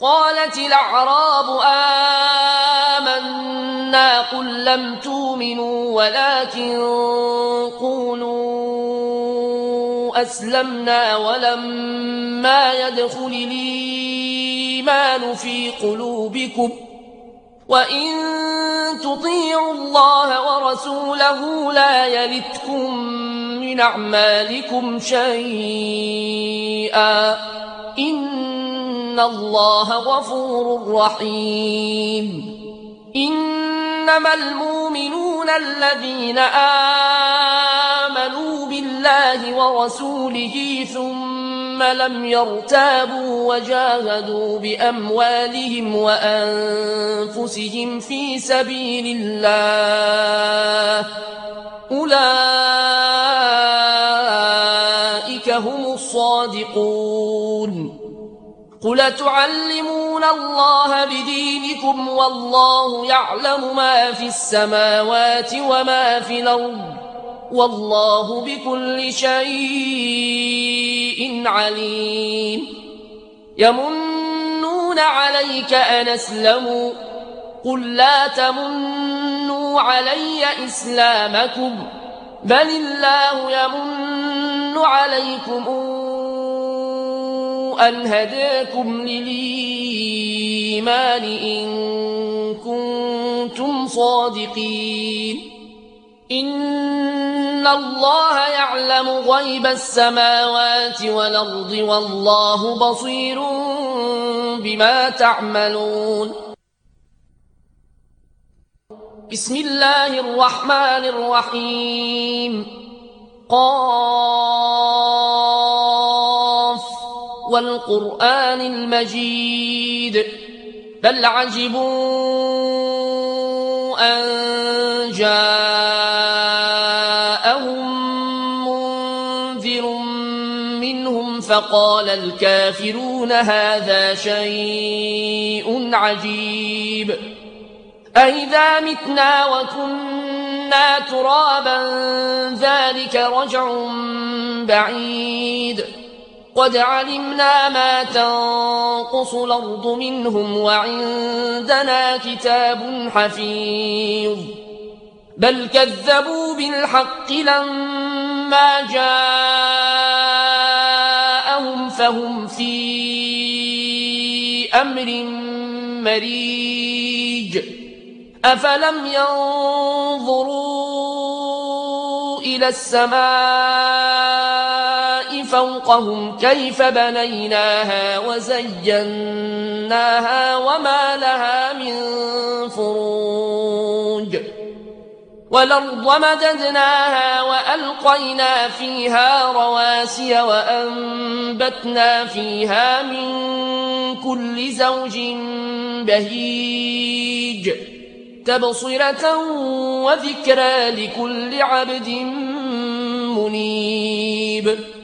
قالت الأعراب آمنا قل لم تؤمنوا ولكن قولوا أسلمنا ولما يدخل الإيمان في قلوبكم وإن تطيعوا الله ورسوله لا يلتكم من أعمالكم شيئا إن الله غفور رحيم إنما المؤمنون الذين آمنوا بالله ورسوله ثم لم يرتابوا وجاهدوا بأموالهم وأنفسهم في سبيل الله أولئك هم الصادقون قل تعلمون الله بدينكم والله يعلم ما في السماوات وما في الأرض والله بكل شيء عليم يمنون عليك أن أسلموا قل لا تمنوا علي إسلامكم بل الله يمن عليكم أن هداكم للإيمان إن كنتم صادقين إن الله يعلم غيب السماوات والأرض والله بصير بما تعملون بسم الله الرحمن الرحيم قاف والقرآن المجيد بل عجبوا أن جاءهم منذر منهم فقال الكافرون هذا شيء عجيب أئذا متنا وكنا ترابا ذلك رجع بعيد قد علمنا ما تنقص الأرض منهم وعندنا كتاب حفيظ بل كذبوا بالحق لما جاءهم فهم في أمر مريج أفلم ينظروا إلى السماء فوقهم كيف بنيناها وزيناها وما لها من فروج والأرض مددناها وألقينا فيها رواسي وأنبتنا فيها من كل زوج بهيج تبصرة وذكرى لكل عبد منيب